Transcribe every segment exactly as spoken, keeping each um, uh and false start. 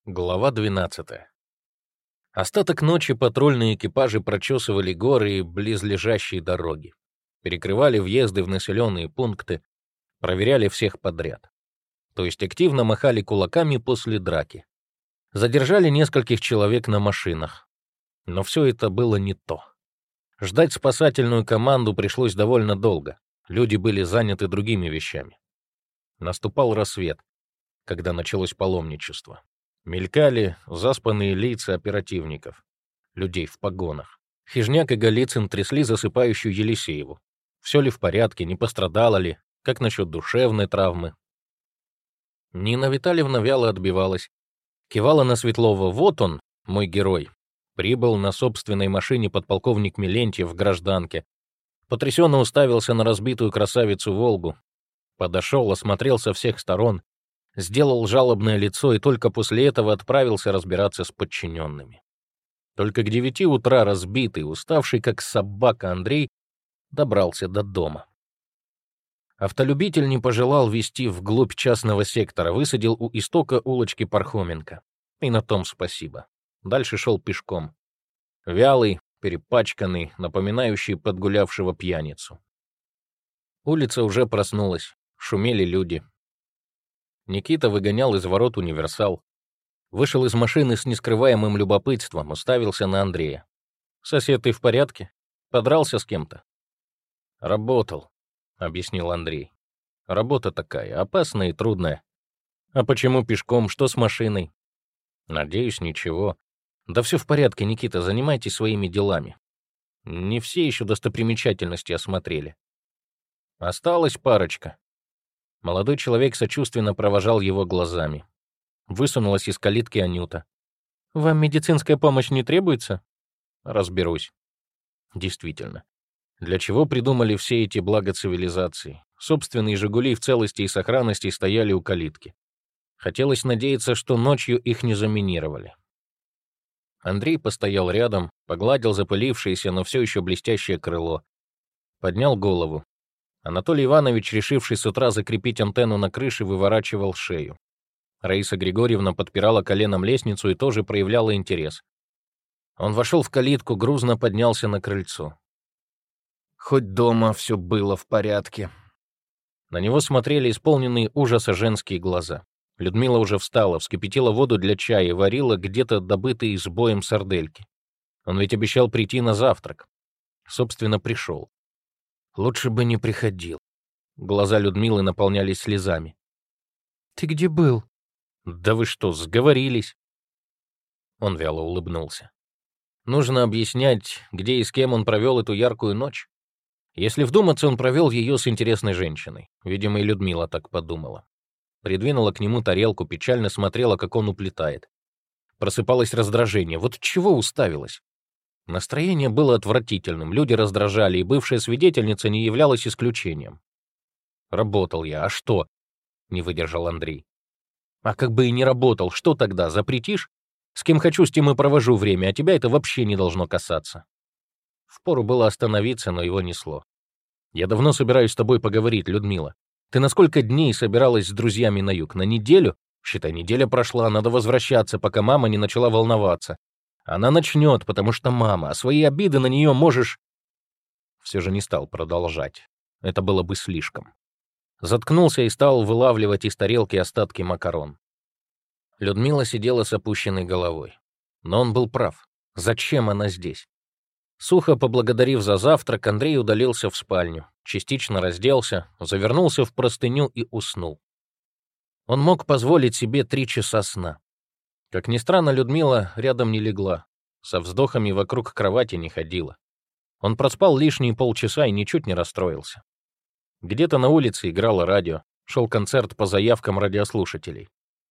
Глава двенадцатая. Остаток ночи патрульные экипажи прочесывали горы и близлежащие дороги, перекрывали въезды в населенные пункты, проверяли всех подряд. То есть активно махали кулаками после драки. Задержали нескольких человек на машинах. Но все это было не то. Ждать спасательную команду пришлось довольно долго. Люди были заняты другими вещами. Наступал рассвет, когда началось паломничество. Мелькали заспанные лица оперативников, людей в погонах. Хижняк и Голицын трясли засыпающую Елисееву. Все ли в порядке, не пострадала ли, как насчет душевной травмы? Нина Витальевна вяло отбивалась. Кивала на Светлова: «Вот он, мой герой». Прибыл на собственной машине подполковник Милентьев в гражданке. Потрясенно уставился на разбитую красавицу «Волгу». Подошел, осмотрел со всех сторон, сделал жалобное лицо и только после этого отправился разбираться с подчиненными. Только к девяти утра разбитый, уставший как собака Андрей добрался до дома. Автолюбитель не пожелал везти вглубь частного сектора, высадил у истока улочки Пархоменко. И на том спасибо. Дальше шел пешком. Вялый, перепачканный, напоминающий подгулявшего пьяницу. Улица уже проснулась, шумели люди. Никита выгонял из ворот универсал. Вышел из машины с нескрываемым любопытством, уставился на Андрея. «Сосед, ты в порядке? Подрался с кем-то?» «Работал», — объяснил Андрей. «Работа такая, опасная и трудная. А почему пешком? Что с машиной?» «Надеюсь, ничего. Да все в порядке, Никита, занимайтесь своими делами. Не все еще достопримечательности осмотрели. Осталась парочка». Молодой человек сочувственно провожал его глазами. Высунулась из калитки Анюта. «Вам медицинская помощь не требуется?» «Разберусь». Действительно. Для чего придумали все эти блага цивилизации? Собственные «Жигули» в целости и сохранности стояли у калитки. Хотелось надеяться, что ночью их не заминировали. Андрей постоял рядом, погладил запылившееся, но все еще блестящее крыло. Поднял голову. Анатолий Иванович, решивший с утра закрепить антенну на крыше, выворачивал шею. Раиса Григорьевна подпирала коленом лестницу и тоже проявляла интерес. Он вошел в калитку, грузно поднялся на крыльцо. Хоть дома все было в порядке. На него смотрели исполненные ужаса женские глаза. Людмила уже встала, вскипятила воду для чая и варила где-то добытые с боем сардельки. Он ведь обещал прийти на завтрак. Собственно, пришел. Лучше бы не приходил. Глаза Людмилы наполнялись слезами. «Ты где был?» «Да вы что, сговорились?» Он вяло улыбнулся. Нужно объяснять, где и с кем он провел эту яркую ночь. Если вдуматься, он провел ее с интересной женщиной. Видимо, и Людмила так подумала. Придвинула к нему тарелку, печально смотрела, как он уплетает. Просыпалось раздражение. Вот чего уставилась? Настроение было отвратительным, люди раздражали, и бывшая свидетельница не являлась исключением. «Работал я, а что?» — не выдержал Андрей. «А как бы и не работал, что тогда, запретишь? С кем хочу, с тем и провожу время, а тебя это вообще не должно касаться». Впору было остановиться, но его несло. «Я давно собираюсь с тобой поговорить, Людмила. Ты на сколько дней собиралась с друзьями на юг? На неделю? Считай, неделя прошла, надо возвращаться, пока мама не начала волноваться. Она начнет, потому что мама, а свои обиды на нее можешь...» Все же не стал продолжать. Это было бы слишком. Заткнулся и стал вылавливать из тарелки остатки макарон. Людмила сидела с опущенной головой. Но он был прав. Зачем она здесь? Сухо поблагодарив за завтрак, Андрей удалился в спальню, частично разделся, завернулся в простыню и уснул. Он мог позволить себе три часа сна. Как ни странно, Людмила рядом не легла, со вздохами вокруг кровати не ходила. Он проспал лишние полчаса и ничуть не расстроился. Где-то на улице играло радио, шел концерт по заявкам радиослушателей.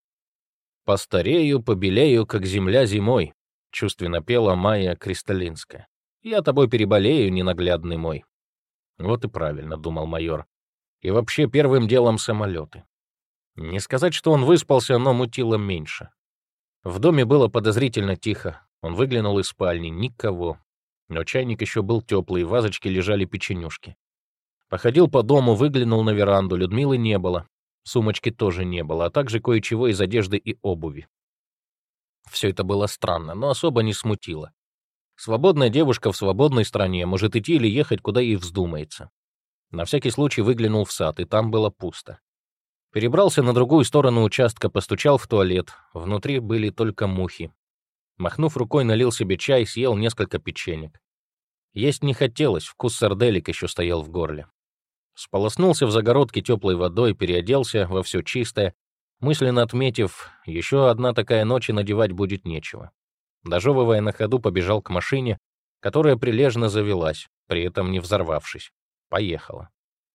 «Постарею, побелею, как земля зимой», — чувственно пела Майя Кристалинская. «Я тобой переболею, ненаглядный мой». Вот и правильно, думал майор. И вообще первым делом самолеты. Не сказать, что он выспался, но мутило меньше. В доме было подозрительно тихо. Он выглянул из спальни. Никого. Но чайник еще был теплый, в вазочке лежали печенюшки. Походил по дому, выглянул на веранду. Людмилы не было. Сумочки тоже не было, а также кое-чего из одежды и обуви. Все это было странно, но особо не смутило. Свободная девушка в свободной стране может идти или ехать, куда ей вздумается. На всякий случай выглянул в сад, и там было пусто. Перебрался на другую сторону участка, постучал в туалет. Внутри были только мухи. Махнув рукой, налил себе чай, съел несколько печенек. Есть не хотелось, вкус сарделек еще стоял в горле. Сполоснулся в загородке теплой водой, переоделся во все чистое, мысленно отметив, еще одна такая ночь и надевать будет нечего. Дожевывая на ходу, побежал к машине, которая прилежно завелась, при этом не взорвавшись. Поехала.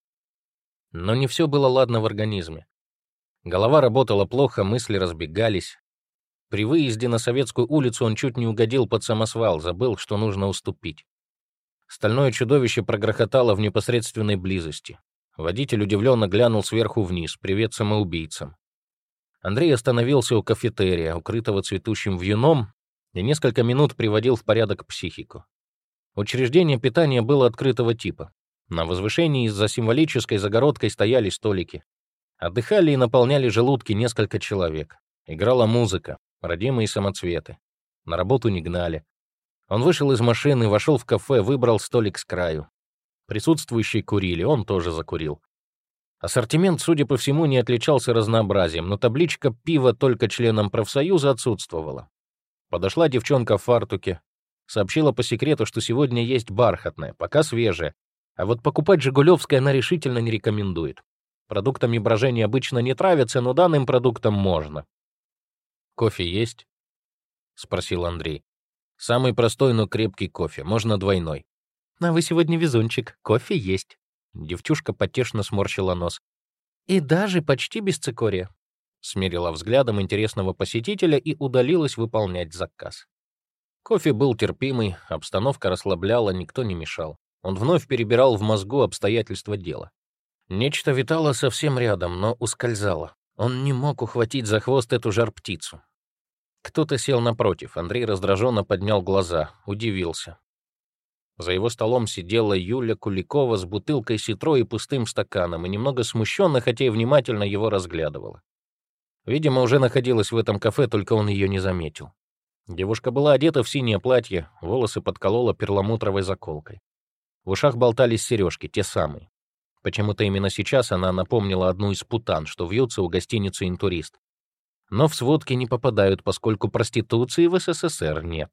Но не все было ладно в организме. Голова работала плохо, мысли разбегались. При выезде на Советскую улицу он чуть не угодил под самосвал, забыл, что нужно уступить. Стальное чудовище прогрохотало в непосредственной близости. Водитель удивленно глянул сверху вниз. Привет самоубийцам. Андрей остановился у кафетерия, укрытого цветущим вьюном, и несколько минут приводил в порядок психику. Учреждение питания было открытого типа. На возвышении за символической загородкой стояли столики. Отдыхали и наполняли желудки несколько человек. Играла музыка, родимые самоцветы. На работу не гнали. Он вышел из машины, вошел в кафе, выбрал столик с краю. Присутствующие курили, он тоже закурил. Ассортимент, судя по всему, не отличался разнообразием, но табличка «Пиво только членам профсоюза» отсутствовала. Подошла девчонка в фартуке, сообщила по секрету, что сегодня есть бархатное, пока свежее, а вот покупать «Жигулевское» она решительно не рекомендует. Продуктами брожения обычно не травятся, но данным продуктам можно. «Кофе есть?» — спросил Андрей. «Самый простой, но крепкий кофе, можно двойной». «А вы сегодня везунчик, кофе есть». Девчушка потешно сморщила нос. «И даже почти без цикория». Смерила взглядом интересного посетителя и удалилась выполнять заказ. Кофе был терпимый, обстановка расслабляла, никто не мешал. Он вновь перебирал в мозгу обстоятельства дела. Нечто витало совсем рядом, но ускользало. Он не мог ухватить за хвост эту жар-птицу. Кто-то сел напротив. Андрей раздраженно поднял глаза, удивился. За его столом сидела Юля Куликова с бутылкой ситро и пустым стаканом, и немного смущенно, хотя и внимательно его разглядывала. Видимо, уже находилась в этом кафе, только он ее не заметил. Девушка была одета в синее платье, волосы подколола перламутровой заколкой. В ушах болтались сережки, те самые. Почему-то именно сейчас она напомнила одну из путан, что вьются у гостиницы «Интурист». Но в сводки не попадают, поскольку проституции в СССР нет.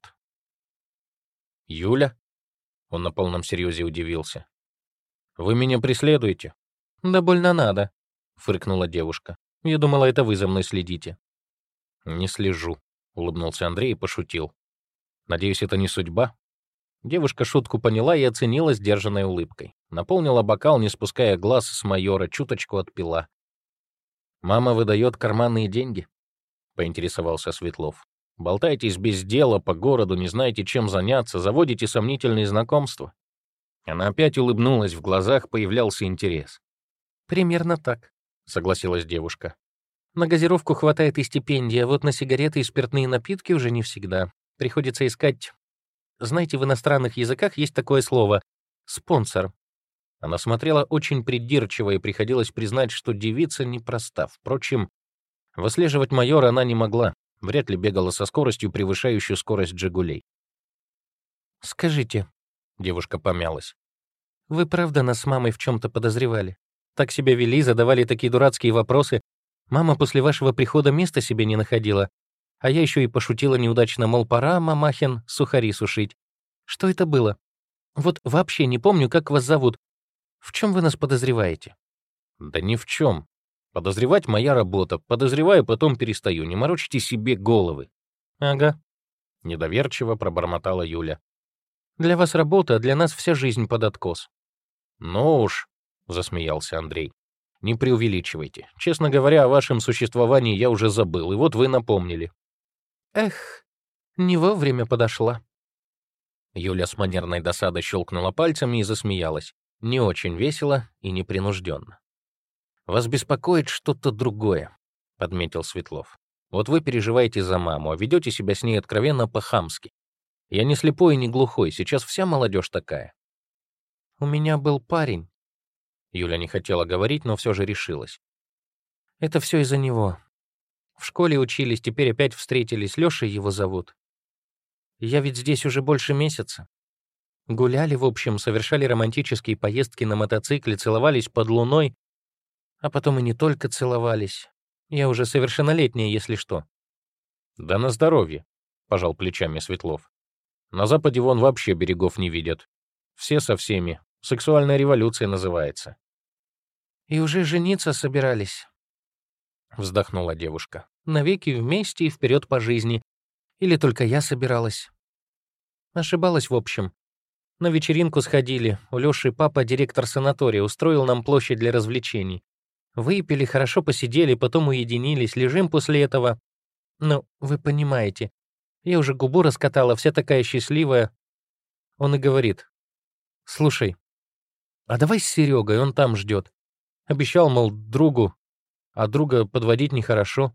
«Юля?» — он на полном серьезе удивился. «Вы меня преследуете?» «Да больно надо», — фыркнула девушка. «Я думала, это вы за мной следите». «Не слежу», — улыбнулся Андрей и пошутил. «Надеюсь, это не судьба?» Девушка шутку поняла и оценила сдержанной улыбкой. Наполнила бокал, не спуская глаз с майора, чуточку отпила. «Мама выдает карманные деньги?» — поинтересовался Светлов. «Болтаетесь без дела по городу, не знаете, чем заняться, заводите сомнительные знакомства». Она опять улыбнулась, в глазах появлялся интерес. «Примерно так», — согласилась девушка. «На газировку хватает и стипендии, а вот на сигареты и спиртные напитки уже не всегда. Приходится искать... Знаете, в иностранных языках есть такое слово «спонсор». Она смотрела очень придирчиво, и приходилось признать, что девица непроста. Впрочем, выслеживать майора она не могла, вряд ли бегала со скоростью, превышающей скорость «Жигулей». «Скажите», — девушка помялась, — «вы правда нас с мамой в чем-то подозревали? Так себя вели, задавали такие дурацкие вопросы. Мама после вашего прихода места себе не находила. А я еще и пошутила неудачно, мол, пора, мамахин, сухари сушить. Что это было? Вот вообще не помню, как вас зовут. В чем вы нас подозреваете?» «Да ни в чем. Подозревать моя работа. Подозреваю, потом перестаю. Не морочьте себе головы». «Ага», — недоверчиво пробормотала Юля. «Для вас работа, а для нас вся жизнь под откос». «Ну уж», — засмеялся Андрей, — «не преувеличивайте. Честно говоря, о вашем существовании я уже забыл, и вот вы напомнили». «Эх, не вовремя подошла». Юля с манерной досадой щелкнула пальцами и засмеялась. Не очень весело и непринужденно. «Вас беспокоит что-то другое», — подметил Светлов. «Вот вы переживаете за маму, а ведете себя с ней откровенно по-хамски. Я не слепой и не глухой, сейчас вся молодежь такая». «У меня был парень». Юля не хотела говорить, но все же решилась. «Это все из-за него. В школе учились, теперь опять встретились. Лёшей его зовут. Я ведь здесь уже больше месяца. Гуляли, в общем, совершали романтические поездки на мотоцикле, целовались под луной, а потом и не только целовались. Я уже совершеннолетняя, если что. Да на здоровье, пожал плечами Светлов. На Западе вон вообще берегов не видят. Все со всеми. Сексуальная революция называется. И уже жениться собирались, вздохнула девушка. Навеки вместе и вперед по жизни. Или только я собиралась. Ошибалась, в общем. На вечеринку сходили. У Лёши папа, директор санатория, устроил нам площадь для развлечений. Выпили, хорошо посидели, потом уединились, лежим после этого. Ну, вы понимаете. Я уже губу раскатала, вся такая счастливая. Он и говорит: «Слушай, а давай с Серегой, он там ждет. Обещал, мол, другу, а друга подводить нехорошо».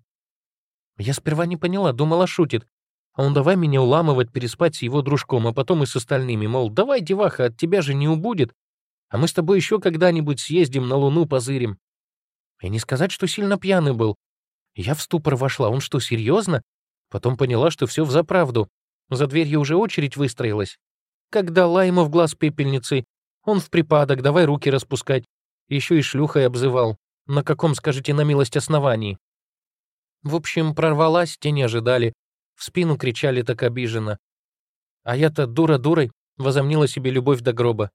Я сперва не поняла, думала, шутит. А он давай меня уламывать, переспать с его дружком, а потом и с остальными. Мол, давай, деваха, от тебя же не убудет. А мы с тобой еще когда-нибудь съездим на Луну, позырим. И не сказать, что сильно пьяный был. Я в ступор вошла. Он что, серьезно? Потом поняла, что все взаправду. За дверью уже очередь выстроилась. Как дала ему в глаз пепельницей. Он в припадок, давай руки распускать. Еще и шлюхой обзывал. На каком, скажите, на милость основании? В общем, прорвалась, те не ожидали. В спину кричали так обиженно. А я-то дура дурой возомнила себе любовь до гроба.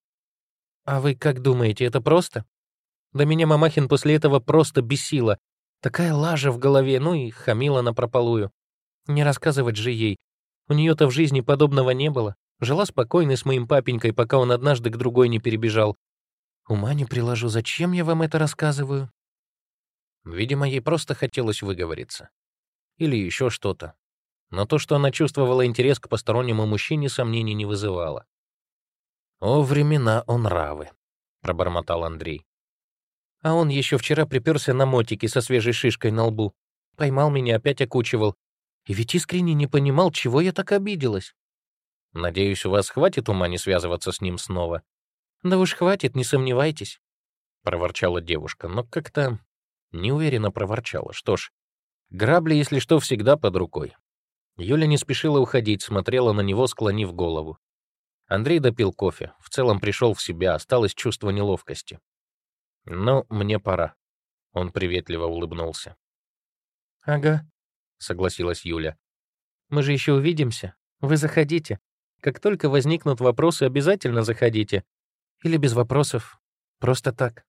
А вы как думаете, это просто? Да меня Мамахин после этого просто бесила. Такая лажа в голове, ну и хамила напропалую. Не рассказывать же ей. У нее-то в жизни подобного не было. Жила спокойно с моим папенькой, пока он однажды к другой не перебежал. Ума не приложу, зачем я вам это рассказываю? Видимо, ей просто хотелось выговориться. Или еще что-то. Но то, что она чувствовала интерес к постороннему мужчине, сомнений не вызывало. «О, времена, о нравы», — пробормотал Андрей. А он еще вчера приперся на мотике со свежей шишкой на лбу. Поймал меня, опять окучивал. И ведь искренне не понимал, чего я так обиделась. «Надеюсь, у вас хватит ума не связываться с ним снова?» «Да уж хватит, не сомневайтесь», — проворчала девушка, но как-то неуверенно проворчала. Что ж, грабли, если что, всегда под рукой. Юля не спешила уходить, смотрела на него, склонив голову. Андрей допил кофе, в целом пришел в себя, осталось чувство неловкости. «Ну, мне пора», — он приветливо улыбнулся. «Ага», — согласилась Юля. «Мы же еще увидимся. Вы заходите. Как только возникнут вопросы, обязательно заходите. Или без вопросов. Просто так».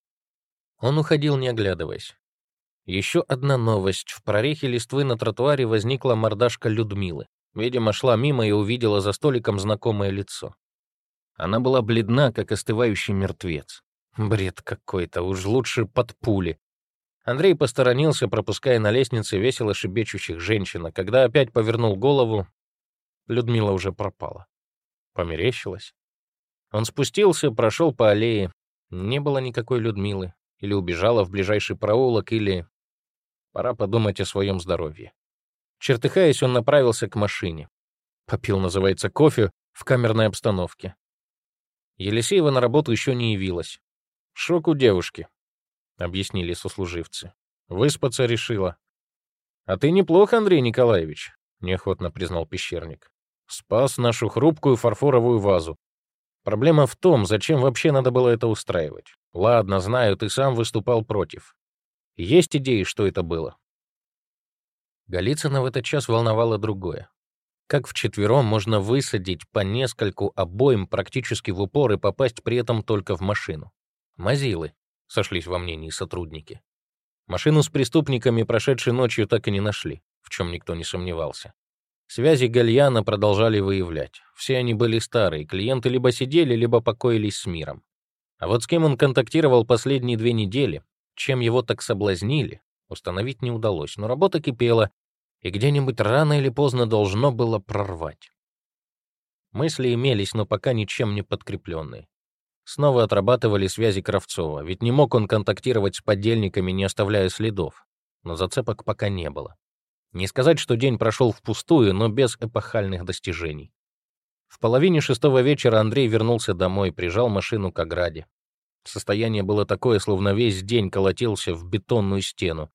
Он уходил, не оглядываясь. Еще одна новость. В прорехе листвы на тротуаре возникла мордашка Людмилы. Видимо, шла мимо и увидела за столиком знакомое лицо. Она была бледна, как остывающий мертвец. Бред какой-то, уж лучше под пули. Андрей посторонился, пропуская на лестнице весело шебечущих женщин, а когда опять повернул голову, Людмила уже пропала. Померещилась. Он спустился, прошел по аллее. Не было никакой Людмилы. Или убежала в ближайший проулок, или... Пора подумать о своем здоровье. Чертыхаясь, он направился к машине. Попил, называется, кофе в камерной обстановке. Елисеева на работу еще не явилась. «Шок у девушки», — объяснили сослуживцы. «Выспаться решила». «А ты неплох, Андрей Николаевич», — неохотно признал пещерник. «Спас нашу хрупкую фарфоровую вазу. Проблема в том, зачем вообще надо было это устраивать. Ладно, знаю, ты сам выступал против. Есть идеи, что это было?» Голицына в этот час волновало другое. Как вчетвером можно высадить по нескольку обоим практически в упор и попасть при этом только в машину? Мазилы, сошлись во мнении сотрудники. Машину с преступниками прошедшей ночью так и не нашли, в чем никто не сомневался. Связи Гальяна продолжали выявлять. Все они были старые, клиенты либо сидели, либо покоились с миром. А вот с кем он контактировал последние две недели, чем его так соблазнили, установить не удалось, но работа кипела, и где-нибудь рано или поздно должно было прорвать. Мысли имелись, но пока ничем не подкрепленные. Снова отрабатывали связи Кравцова, ведь не мог он контактировать с подельниками, не оставляя следов. Но зацепок пока не было. Не сказать, что день прошел впустую, но без эпохальных достижений. В половине шестого вечера Андрей вернулся домой, прижал машину к ограде. Состояние было такое, словно весь день колотился в бетонную стену.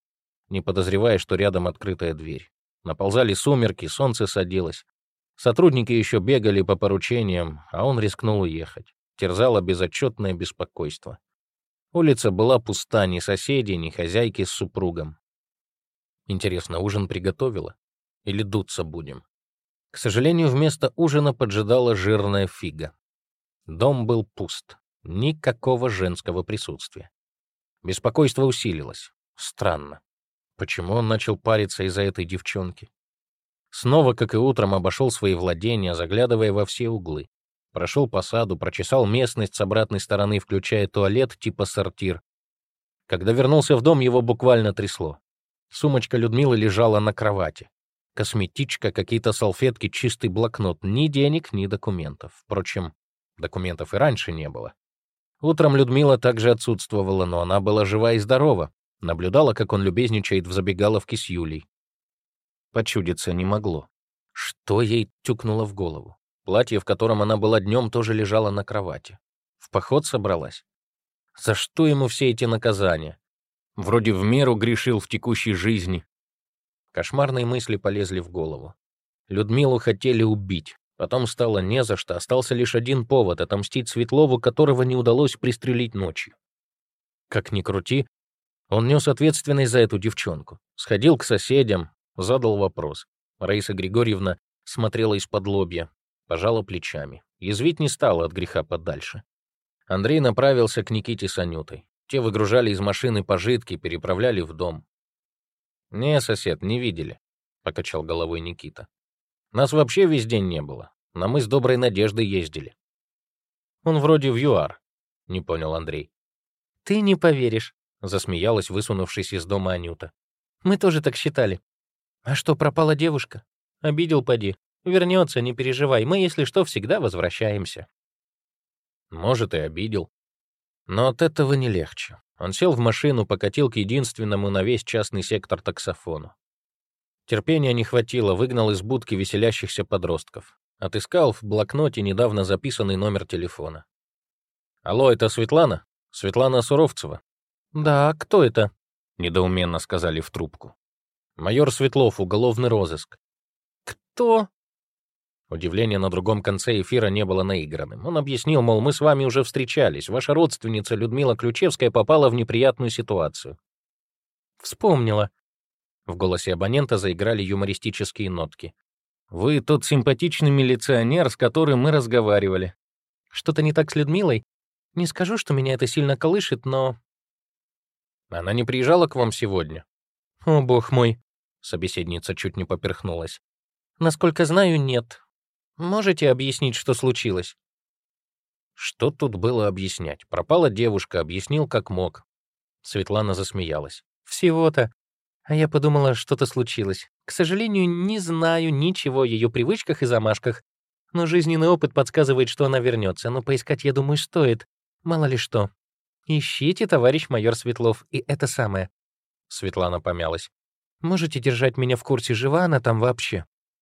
не подозревая, что рядом открытая дверь. Наползали сумерки, солнце садилось. Сотрудники еще бегали по поручениям, а он рискнул уехать. Терзало безотчетное беспокойство. Улица была пуста, ни соседей, ни хозяйки с супругом. Интересно, ужин приготовила? Или дуться будем? К сожалению, вместо ужина поджидала жирная фига. Дом был пуст. Никакого женского присутствия. Беспокойство усилилось. Странно. Почему он начал париться из-за этой девчонки? Снова, как и утром, обошел свои владения, заглядывая во все углы. Прошел по саду, прочесал местность с обратной стороны, включая туалет типа сортир. Когда вернулся в дом, его буквально трясло. Сумочка Людмилы лежала на кровати. Косметичка, какие-то салфетки, чистый блокнот. Ни денег, ни документов. Впрочем, документов и раньше не было. Утром Людмила также отсутствовала, но она была жива и здорова. Наблюдала, как он любезничает в забегаловке с Юлей. Почудиться не могло. Что ей тюкнуло в голову? Платье, в котором она была днем, тоже лежало на кровати. В поход собралась? За что ему все эти наказания? Вроде в меру грешил в текущей жизни. Кошмарные мысли полезли в голову. Людмилу хотели убить. Потом стало не за что, остался лишь один повод — отомстить Светлову, которого не удалось пристрелить ночью. Как ни крути, он нес ответственность за эту девчонку. Сходил к соседям, задал вопрос. Раиса Григорьевна смотрела из-под лобья, пожала плечами. Язвить не стала от греха подальше. Андрей направился к Никите с Анютой. Те выгружали из машины пожитки, переправляли в дом. «Не, сосед, не видели», — покачал головой Никита. «Нас вообще весь день не было. На мы с Доброй Надеждой ездили». «Он вроде в ЮАР», — не понял Андрей. «Ты не поверишь», — засмеялась, высунувшись из дома Анюта. «Мы тоже так считали. А что, пропала девушка? Обидел, поди. Вернется, не переживай. Мы, если что, всегда возвращаемся». Может, и обидел. Но от этого не легче. Он сел в машину, покатил к единственному на весь частный сектор таксофону. Терпения не хватило, выгнал из будки веселящихся подростков. Отыскал в блокноте недавно записанный номер телефона. «Алло, это Светлана? Светлана Суровцева?» «Да, кто это?» — недоуменно сказали в трубку. «Майор Светлов, уголовный розыск». «Кто?» Удивление на другом конце эфира не было наигранным. Он объяснил, мол, мы с вами уже встречались. Ваша родственница Людмила Ключевская попала в неприятную ситуацию. «Вспомнила». В голосе абонента заиграли юмористические нотки. «Вы тот симпатичный милиционер, с которым мы разговаривали». «Что-то не так с Людмилой? Не скажу, что меня это сильно колышет, но...» «Она не приезжала к вам сегодня?» «О, бог мой!» Собеседница чуть не поперхнулась. «Насколько знаю, нет. Можете объяснить, что случилось?» Что тут было объяснять? Пропала девушка, объяснил как мог. Светлана засмеялась. «Всего-то. А я подумала, что-то случилось. К сожалению, не знаю ничего о ее привычках и замашках. Но жизненный опыт подсказывает, что она вернется. Но поискать, я думаю, стоит. Мало ли что. Ищите, товарищ майор Светлов, и это самое». Светлана помялась. «Можете держать меня в курсе, жива она там вообще?»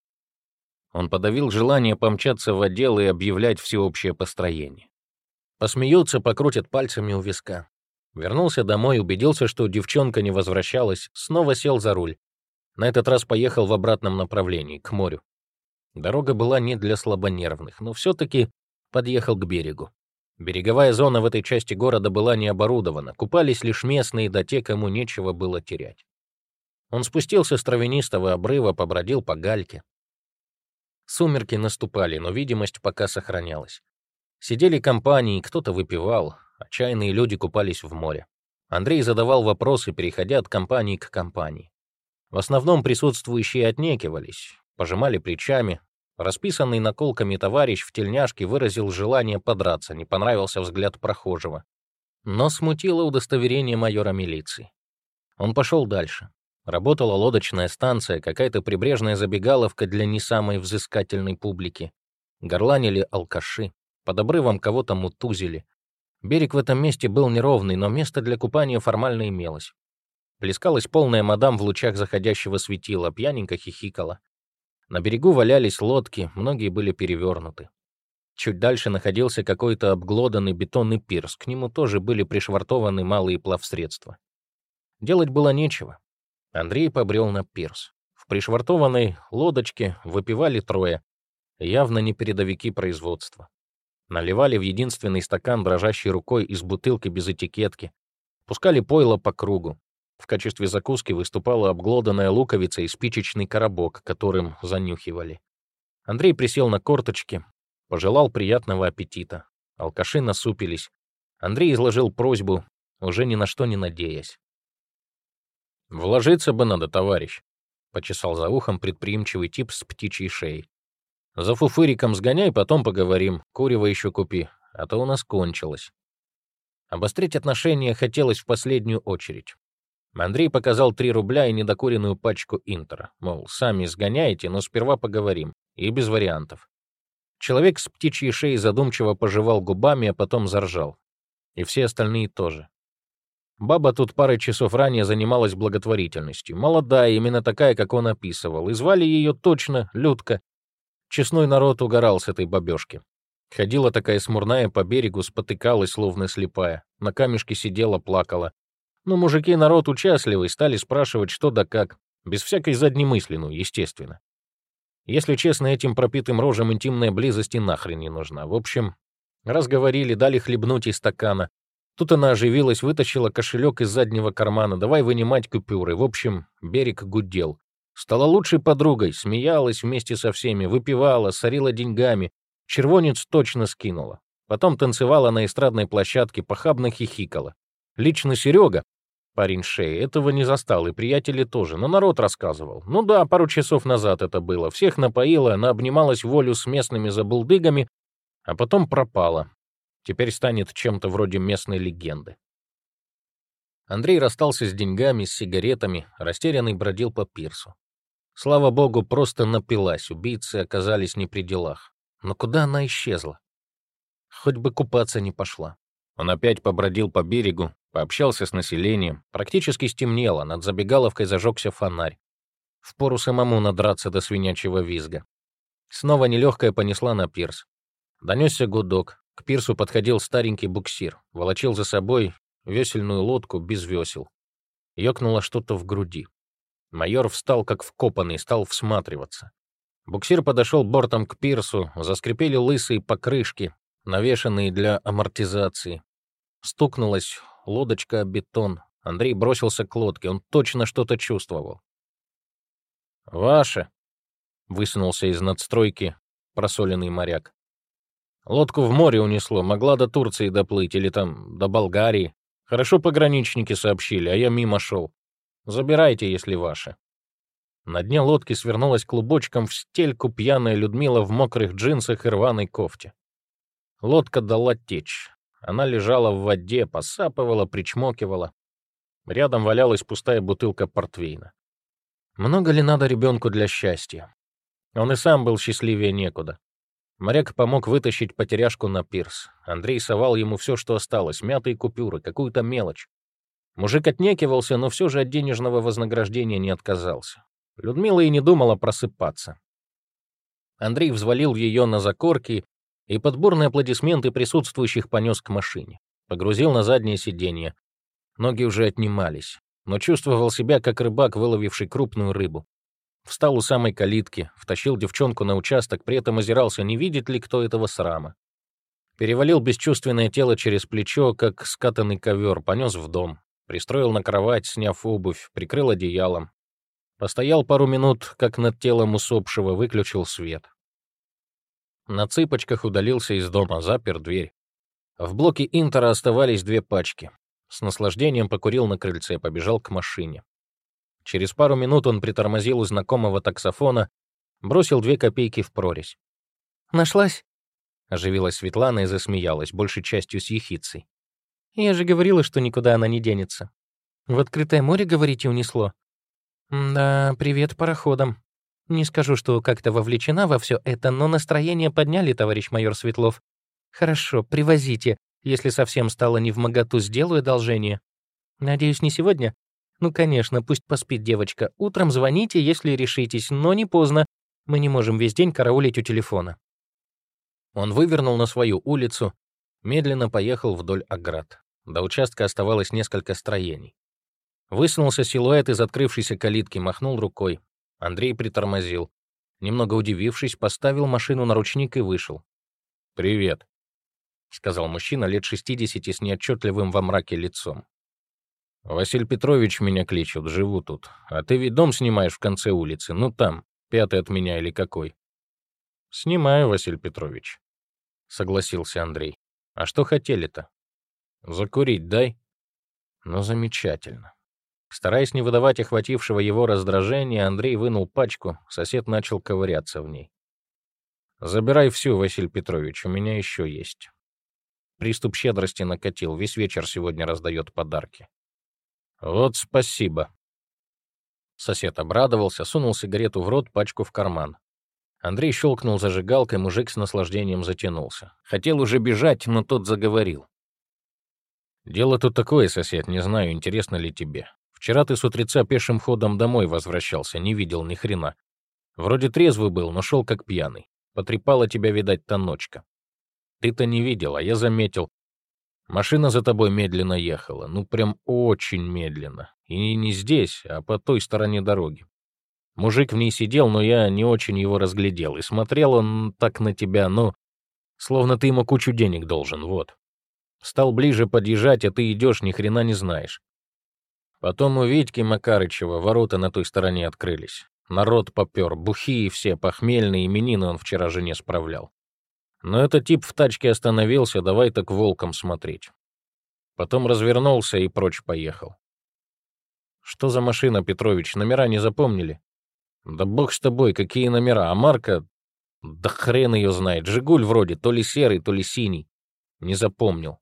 Он подавил желание помчаться в отдел и объявлять всеобщее построение. Посмеются, покрутят пальцами у виска. Вернулся домой, убедился, что девчонка не возвращалась, снова сел за руль. На этот раз поехал в обратном направлении, к морю. Дорога была не для слабонервных, но все-таки подъехал к берегу. Береговая зона в этой части города была не оборудована, купались лишь местные, да те, кому нечего было терять. Он спустился с травянистого обрыва, побродил по гальке. Сумерки наступали, но видимость пока сохранялась. Сидели компании, кто-то выпивал, отчаянные люди купались в море. Андрей задавал вопросы, переходя от компании к компании. В основном присутствующие отнекивались, пожимали плечами. Расписанный наколками товарищ в тельняшке выразил желание подраться, не понравился взгляд прохожего. Но смутило удостоверение майора милиции. Он пошел дальше. Работала лодочная станция, какая-то прибрежная забегаловка для не самой взыскательной публики. Горланили алкаши, под обрывом кого-то мутузили. Берег в этом месте был неровный, но место для купания формально имелось. Плескалась полная мадам в лучах заходящего светила, пьяненько хихикала. На берегу валялись лодки, многие были перевернуты. Чуть дальше находился какой-то обглоданный бетонный пирс, к нему тоже были пришвартованы малые плавсредства. Делать было нечего. Андрей побрел на пирс. В пришвартованной лодочке выпивали трое, явно не передовики производства. Наливали в единственный стакан дрожащей рукой из бутылки без этикетки, пускали пойло по кругу. В качестве закуски выступала обглоданная луковица и спичечный коробок, которым занюхивали. Андрей присел на корточки, пожелал приятного аппетита. Алкаши насупились. Андрей изложил просьбу, уже ни на что не надеясь. «Вложиться бы надо, товарищ», — почесал за ухом предприимчивый тип с птичьей шеей. «За фуфыриком сгоняй, потом поговорим. Курева еще купи, а то у нас кончилось». Обострить отношения хотелось в последнюю очередь. Андрей показал три рубля и недокуренную пачку Интера. Мол, сами сгоняете, но сперва поговорим. И без вариантов. Человек с птичьей шеей задумчиво пожевал губами, а потом заржал. И все остальные тоже. Баба тут парой часов ранее занималась благотворительностью. Молодая, именно такая, как он описывал. И звали ее точно Людка. Честной народ угорал с этой бабёшки. Ходила такая смурная по берегу, спотыкалась, словно слепая. На камешке сидела, плакала. Но мужики народ участливый, стали спрашивать, что да как. Без всякой задней мысли, ну, естественно. Если честно, этим пропитым рожам интимная близость и нахрен не нужна. В общем, раз говорили, дали хлебнуть из стакана. Тут она оживилась, вытащила кошелек из заднего кармана, давай вынимать купюры. В общем, берег гудел. Стала лучшей подругой, смеялась вместе со всеми, выпивала, сорила деньгами. Червонец точно скинула. Потом танцевала на эстрадной площадке, похабно хихикала. Лично Серега, парень шеи, этого не застал, и приятели тоже, но народ рассказывал. Ну да, пару часов назад это было. Всех напоила, она обнималась волю с местными забулдыгами, а потом пропала. Теперь станет чем-то вроде местной легенды. Андрей расстался с деньгами, с сигаретами, растерянный бродил по пирсу. Слава богу, просто напилась, убийцы оказались не при делах. Но куда она исчезла? Хоть бы купаться не пошла. Он опять побродил по берегу, пообщался с населением. Практически стемнело, над забегаловкой зажегся фонарь. Впору самому надраться до свинячьего визга. Снова нелегкая понесла на пирс. Донесся гудок. К пирсу подходил старенький буксир. Волочил за собой весельную лодку без весел. Ёкнуло что-то в груди. Майор встал как вкопанный, стал всматриваться. Буксир подошел бортом к пирсу, заскрипели лысые покрышки, навешанные для амортизации. Стукнулась лодочка о бетон. Андрей бросился к лодке, он точно что-то чувствовал. «Ваше!» — высунулся из надстройки просоленный моряк. «Лодку в море унесло, могла до Турции доплыть или там до Болгарии. Хорошо пограничники сообщили, а я мимо шел. Забирайте, если ваше». На дне лодки свернулась клубочком в стельку пьяная Людмила в мокрых джинсах и рваной кофте. Лодка дала течь. Она лежала в воде, посапывала, причмокивала. Рядом валялась пустая бутылка портвейна. Много ли надо ребенку для счастья? Он и сам был счастливее некуда. Моряк помог вытащить потеряшку на пирс. Андрей совал ему все, что осталось, мятые купюры, какую-то мелочь. Мужик отнекивался, но все же от денежного вознаграждения не отказался. Людмила и не думала просыпаться. Андрей взвалил ее на закорки и под бурные аплодисменты присутствующих понес к машине. Погрузил на заднее сиденье. Ноги уже отнимались, но чувствовал себя как рыбак, выловивший крупную рыбу. Встал у самой калитки, втащил девчонку на участок, при этом озирался, не видит ли кто этого срама. Перевалил бесчувственное тело через плечо, как скатанный ковер, понес в дом. Пристроил на кровать, сняв обувь, прикрыл одеялом. Постоял пару минут, как над телом усопшего, выключил свет. На цыпочках удалился из дома, запер дверь. В блоке Интера оставались две пачки. С наслаждением покурил на крыльце, побежал к машине. Через пару минут он притормозил у знакомого таксофона, бросил две копейки в прорезь. «Нашлась?» — оживилась Светлана и засмеялась, большей частью с ехицей. «Я же говорила, что никуда она не денется. В открытое море, говорите, унесло? Да, привет пароходам. Не скажу, что как-то вовлечена во все это, но настроение подняли, товарищ майор Светлов. Хорошо, привозите. Если совсем стало невмоготу, сделаю одолжение. Надеюсь, не сегодня? Ну, конечно, пусть поспит девочка. Утром звоните, если решитесь, но не поздно. Мы не можем весь день караулить у телефона». Он вывернул на свою улицу, медленно поехал вдоль оград. До участка оставалось несколько строений. Высунулся силуэт из открывшейся калитки, махнул рукой. Андрей притормозил. Немного удивившись, поставил машину на ручник и вышел. «Привет», — сказал мужчина лет шестидесяти с неотчетливым во мраке лицом. «Василий Петрович меня кличут, живу тут. А ты ведь дом снимаешь в конце улицы, ну там, пятый от меня или какой?» «Снимаю, Василий Петрович», — согласился Андрей. «А что хотели-то?» «Закурить дай». «Ну, замечательно». Стараясь не выдавать охватившего его раздражения, Андрей вынул пачку, сосед начал ковыряться в ней. «Забирай всю, Василий Петрович, у меня еще есть». Приступ щедрости накатил, весь вечер сегодня раздает подарки. «Вот спасибо». Сосед обрадовался, сунул сигарету в рот, пачку в карман. Андрей щелкнул зажигалкой, мужик с наслаждением затянулся. Хотел уже бежать, но тот заговорил. «Дело тут такое, сосед, не знаю, интересно ли тебе. Вчера ты с утреца пешим ходом домой возвращался, не видел ни хрена. Вроде трезвый был, но шел как пьяный. Потрепала тебя, видать, та ночка. Ты-то не видел, а я заметил. Машина за тобой медленно ехала, ну прям очень медленно. И не здесь, а по той стороне дороги. Мужик в ней сидел, но я не очень его разглядел. И смотрел он так на тебя, ну, словно ты ему кучу денег должен, вот. Стал ближе подъезжать, а ты идешь, ни хрена не знаешь. Потом у Витьки Макарычева ворота на той стороне открылись. Народ попер, бухие все, похмельные, именины он вчера жене справлял. Но этот тип в тачке остановился, давай так волком смотреть. Потом развернулся и прочь поехал. Что за машина, Петрович, номера не запомнили? Да бог с тобой, какие номера, а марка? Да хрен ее знает, «Жигуль» вроде, то ли серый, то ли синий. Не запомнил.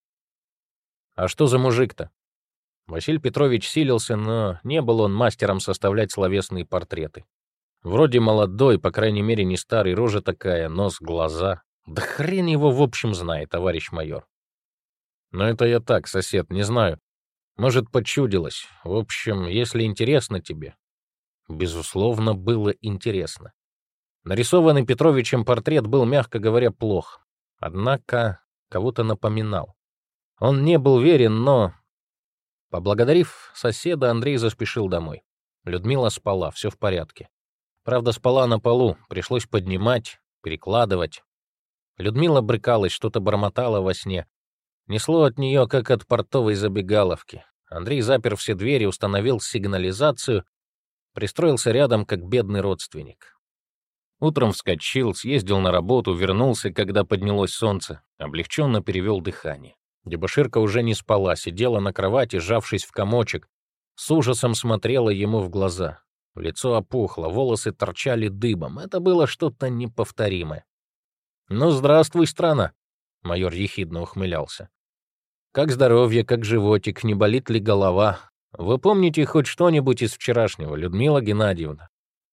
А что за мужик-то? Василий Петрович силился, но не был он мастером составлять словесные портреты. Вроде молодой, по крайней мере, не старый, рожа такая, нос, глаза. Да хрен его в общем знает, товарищ майор. Но это я так, сосед, не знаю. Может, почудилось. В общем, если интересно тебе. Безусловно, было интересно. Нарисованный Петровичем портрет был, мягко говоря, плох. Однако кого-то напоминал. Он не был верен, но... Поблагодарив соседа, Андрей заспешил домой. Людмила спала, все в порядке. Правда, спала на полу, пришлось поднимать, перекладывать. Людмила брыкалась, что-то бормотала во сне. Несло от нее, как от портовой забегаловки. Андрей запер все двери, установил сигнализацию, пристроился рядом, как бедный родственник. Утром вскочил, съездил на работу, вернулся, когда поднялось солнце, облегченно перевел дыхание. Дебоширка уже не спала, сидела на кровати, сжавшись в комочек, с ужасом смотрела ему в глаза. Лицо опухло, волосы торчали дыбом. Это было что-то неповторимое. «Ну, здравствуй, страна!» — майор ехидно ухмылялся. «Как здоровье, как животик, не болит ли голова? Вы помните хоть что-нибудь из вчерашнего, Людмила Геннадьевна?»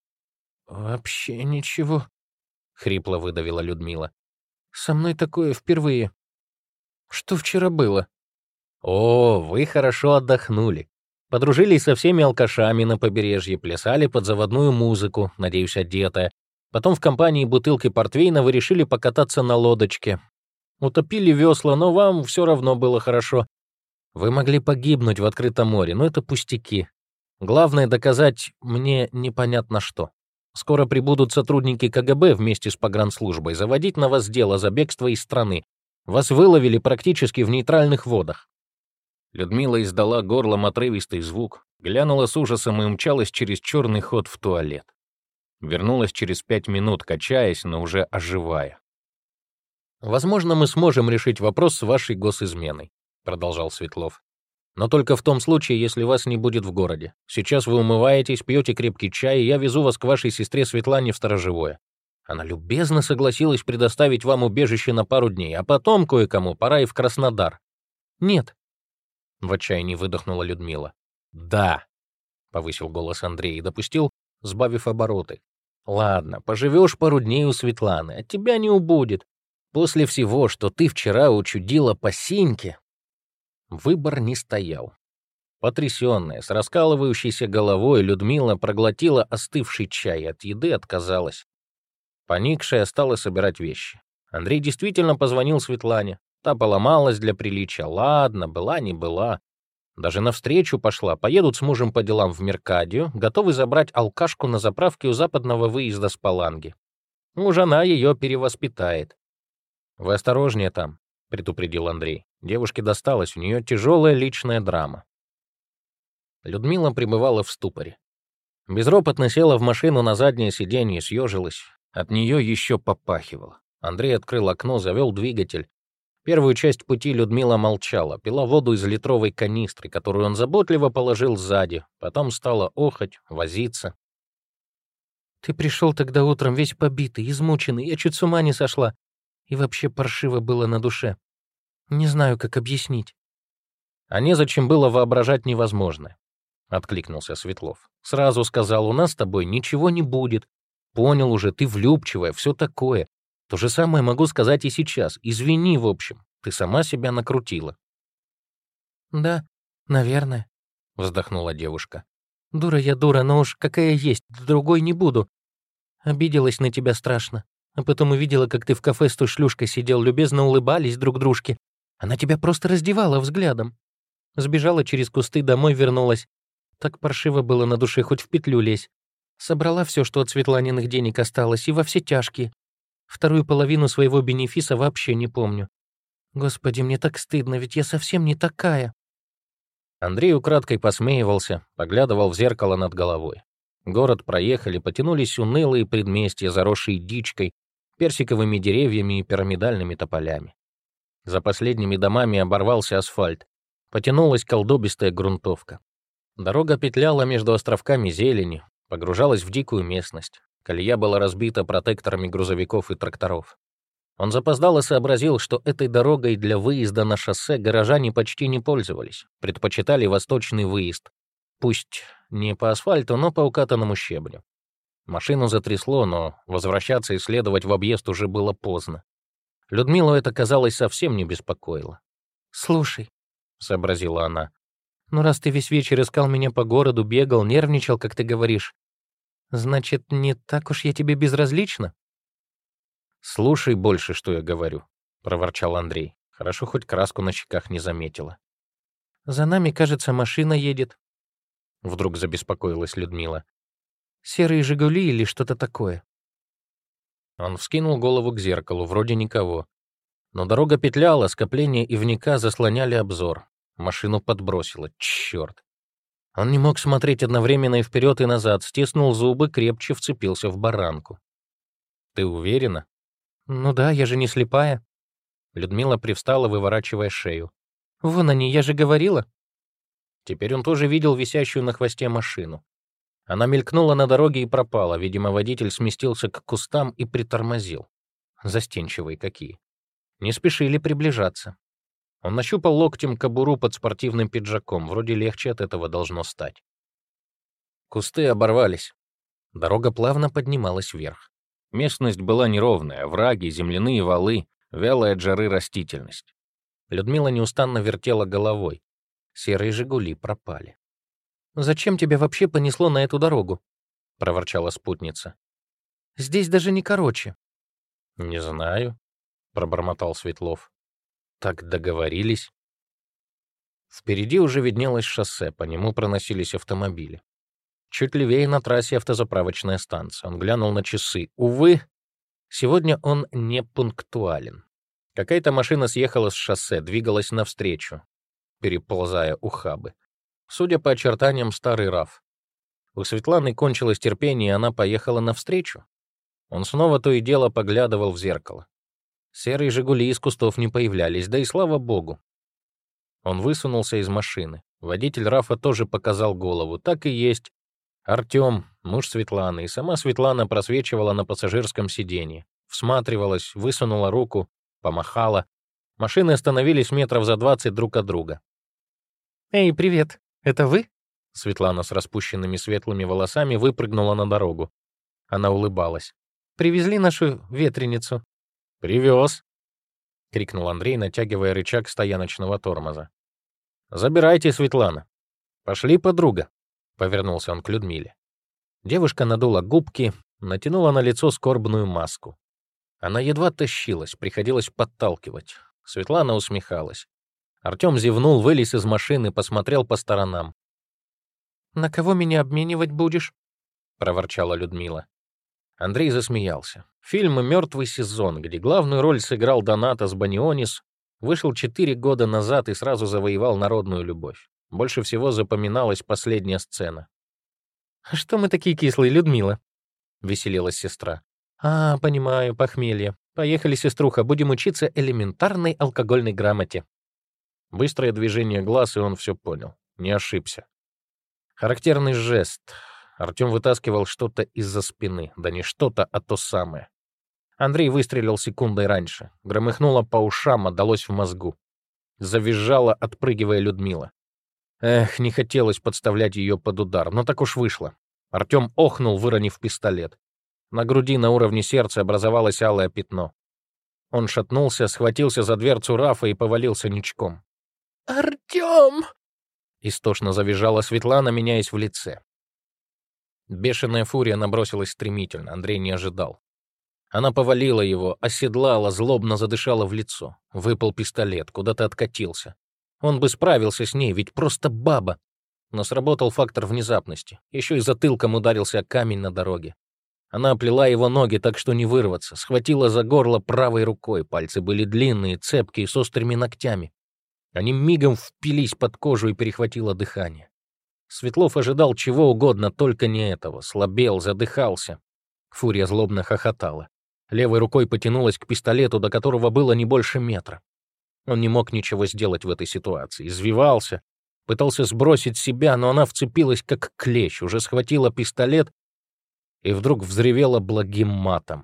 «Вообще ничего», — хрипло выдавила Людмила. «Со мной такое впервые. Что вчера было?» «О, вы хорошо отдохнули. Подружились со всеми алкашами на побережье, плясали под заводную музыку, надеюсь, одетая. Потом в компании бутылки портвейна вы решили покататься на лодочке. Утопили весла, но вам все равно было хорошо. Вы могли погибнуть в открытом море, но это пустяки. Главное — доказать мне непонятно что. Скоро прибудут сотрудники ка гэ бэ вместе с погранслужбой заводить на вас дело за бегство из страны. Вас выловили практически в нейтральных водах». Людмила издала горлом отрывистый звук, глянула с ужасом и умчалась через черный ход в туалет. Вернулась через пять минут, качаясь, но уже оживая. «Возможно, мы сможем решить вопрос с вашей госизменой», — продолжал Светлов. «Но только в том случае, если вас не будет в городе. Сейчас вы умываетесь, пьете крепкий чай, и я везу вас к вашей сестре Светлане в Сторожевое. Она любезно согласилась предоставить вам убежище на пару дней, а потом кое-кому пора и в Краснодар». «Нет», — в отчаянии выдохнула Людмила. «Да», — повысил голос Андрей и допустил, сбавив обороты. «Ладно, поживешь пару дней у Светланы, от тебя не убудет. После всего, что ты вчера учудила по Синьке». Выбор не стоял. Потрясённая, с раскалывающейся головой, Людмила проглотила остывший чай и от еды отказалась. Поникшая стала собирать вещи. Андрей действительно позвонил Светлане. Та поломалась для приличия. Ладно, была не была. Даже навстречу пошла, поедут с мужем по делам в Меркадию, готовы забрать алкашку на заправке у западного выезда с Паланги. Уж она ее перевоспитает. «Вы осторожнее там», — предупредил Андрей. Девушке досталось, у нее тяжелая личная драма. Людмила пребывала в ступоре. Безропотно села в машину на заднее сиденье и съежилась. От нее еще попахивало. Андрей открыл окно, завел двигатель. Первую часть пути Людмила молчала, пила воду из литровой канистры, которую он заботливо положил сзади, потом стала охать, возиться. «Ты пришел тогда утром весь побитый, измученный, я чуть с ума не сошла. И вообще паршиво было на душе. Не знаю, как объяснить». «А незачем было воображать невозможное», — откликнулся Светлов. «Сразу сказал, у нас с тобой ничего не будет. Понял уже, ты влюбчивая, все такое. То же самое могу сказать и сейчас. Извини, в общем, ты сама себя накрутила». «Да, наверное», — вздохнула девушка. «Дура я дура, но уж какая есть, другой не буду. Обиделась на тебя страшно. А потом увидела, как ты в кафе с той шлюшкой сидел, любезно улыбались друг дружке. Она тебя просто раздевала взглядом. Сбежала через кусты, домой вернулась. Так паршиво было на душе, хоть в петлю лезь. Собрала все, что от Светланиных денег осталось, и во все тяжкие. Вторую половину своего бенефиса вообще не помню. Господи, мне так стыдно, ведь я совсем не такая». Андрей украдкой посмеивался, поглядывал в зеркало над головой. Город проехали, потянулись унылые предместья, заросшие дичкой, персиковыми деревьями и пирамидальными тополями. За последними домами оборвался асфальт. Потянулась колдобистая грунтовка. Дорога петляла между островками зелени, погружалась в дикую местность. Колея была разбита протекторами грузовиков и тракторов. Он запоздало сообразил, что этой дорогой для выезда на шоссе горожане почти не пользовались, предпочитали восточный выезд. Пусть не по асфальту, но по укатанному щебню. Машину затрясло, но возвращаться и следовать в объезд уже было поздно. Людмилу это, казалось, совсем не беспокоило. «Слушай», — сообразила она, «ну раз ты весь вечер искал меня по городу, бегал, нервничал, как ты говоришь, значит, не так уж я тебе безразлична?» «Слушай больше, что я говорю», — проворчал Андрей. Хорошо, хоть краску на щеках не заметила. «За нами, кажется, машина едет», — вдруг забеспокоилась Людмила. «Серые «Жигули» или что-то такое». Он вскинул голову к зеркалу, вроде никого. Но дорога петляла, скопления ивника заслоняли обзор. Машину подбросило. Черт! Он не мог смотреть одновременно и вперед, и назад, стиснул зубы, крепче вцепился в баранку. «Ты уверена?» «Ну да, я же не слепая». Людмила привстала, выворачивая шею. «Вон они, я же говорила». Теперь он тоже видел висящую на хвосте машину. Она мелькнула на дороге и пропала. Видимо, водитель сместился к кустам и притормозил. Застенчивые какие. Не спешили приближаться. Он нащупал локтем кобуру под спортивным пиджаком. Вроде легче от этого должно стать. Кусты оборвались. Дорога плавно поднималась вверх. Местность была неровная. Овраги, земляные валы, вялая от жары растительность. Людмила неустанно вертела головой. Серые «Жигули» пропали. «Зачем тебя вообще понесло на эту дорогу?» — проворчала спутница. «Здесь даже не короче». «Не знаю», — пробормотал Светлов. «Так договорились». Впереди уже виднелось шоссе, по нему проносились автомобили. Чуть левее на трассе автозаправочная станция. Он глянул на часы. Увы, сегодня он не пунктуален. Какая-то машина съехала с шоссе, двигалась навстречу, переползая ухабы. Судя по очертаниям, старый раф. У Светланы кончилось терпение, и она поехала навстречу. Он снова то и дело поглядывал в зеркало. Серые «Жигули» из кустов не появлялись, да и слава богу. Он высунулся из машины. Водитель рафа тоже показал голову. Так и есть. Артем, муж Светланы, и сама Светлана просвечивала на пассажирском сиденье. Всматривалась, высунула руку, помахала. Машины остановились метров за двадцать друг от друга. «Эй, привет! Это вы?» Светлана с распущенными светлыми волосами выпрыгнула на дорогу. Она улыбалась. «Привезли нашу ветреницу». «Привез!» — крикнул Андрей, натягивая рычаг стояночного тормоза. «Забирайте, Светлана. Пошли, подруга», — повернулся он к Людмиле. Девушка надула губки, натянула на лицо скорбную маску. Она едва тащилась, приходилось подталкивать. Светлана усмехалась. Артем зевнул, вылез из машины, посмотрел по сторонам. «На кого меня обменивать будешь?» — проворчала Людмила. Андрей засмеялся. Фильм «Мертвый сезон», где главную роль сыграл Донатас Банионис, вышел четыре года назад и сразу завоевал народную любовь. Больше всего запоминалась последняя сцена. «Что мы такие кислые, Людмила?» — веселилась сестра. «А, понимаю, похмелье. Поехали, сеструха, будем учиться элементарной алкогольной грамоте». Быстрое движение глаз, и он все понял. Не ошибся. Характерный жест. Артем вытаскивал что-то из-за спины. Да не что-то, а то самое. Андрей выстрелил секундой раньше. Громыхнуло по ушам, отдалось в мозгу. Завизжала, отпрыгивая Людмила. Эх, не хотелось подставлять ее под удар, но так уж вышло. Артем охнул, выронив пистолет. На груди на уровне сердца образовалось алое пятно. Он шатнулся, схватился за дверцу рафа и повалился ничком. «Артем!» — истошно завизжала Светлана, меняясь в лице. Бешеная фурия набросилась стремительно, Андрей не ожидал. Она повалила его, оседлала, злобно задышала в лицо. Выпал пистолет, куда-то откатился. Он бы справился с ней, ведь просто баба. Но сработал фактор внезапности. Еще и затылком ударился о камень на дороге. Она оплела его ноги так, что не вырваться, схватила за горло правой рукой. Пальцы были длинные, цепкие, с острыми ногтями. Они мигом впились под кожу и перехватило дыхание. Светлов ожидал чего угодно, только не этого. Слабел, задыхался. Фурия злобно хохотала. Левой рукой потянулась к пистолету, до которого было не больше метра. Он не мог ничего сделать в этой ситуации. Извивался, пытался сбросить себя, но она вцепилась как клещ, уже схватила пистолет и вдруг взревела благим матом.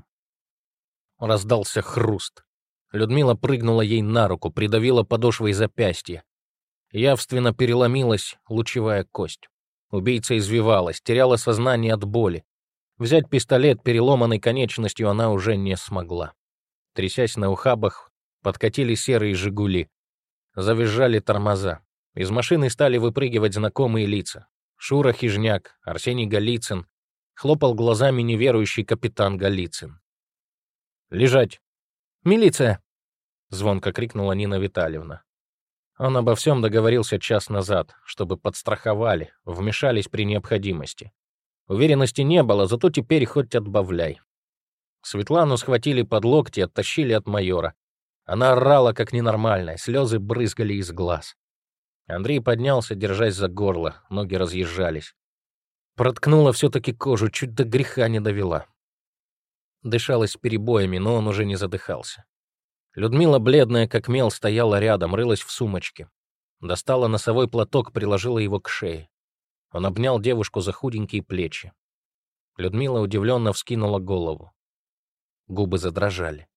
Раздался хруст. Людмила прыгнула ей на руку, придавила подошвой запястья. Явственно переломилась лучевая кость. Убийца извивалась, теряла сознание от боли. Взять пистолет переломанной конечностью она уже не смогла. Трясясь на ухабах, подкатили серые «Жигули». Завизжали тормоза. Из машины стали выпрыгивать знакомые лица. Шура Хижняк, Арсений Голицын. Хлопал глазами неверующий капитан Голицын. «Лежать! Милиция!» — звонко крикнула Нина Витальевна. Он обо всем договорился час назад, чтобы подстраховали, вмешались при необходимости. Уверенности не было, зато теперь хоть отбавляй. Светлану схватили под локти и оттащили от майора. Она орала, как ненормальная, слезы брызгали из глаз. Андрей поднялся, держась за горло, ноги разъезжались. Проткнула все-таки кожу, чуть до греха не довела. Дышалось с перебоями, но он уже не задыхался. Людмила, бледная как мел, стояла рядом, рылась в сумочке. Достала носовой платок, приложила его к шее. Он обнял девушку за худенькие плечи. Людмила удивленно вскинула голову. Губы задрожали.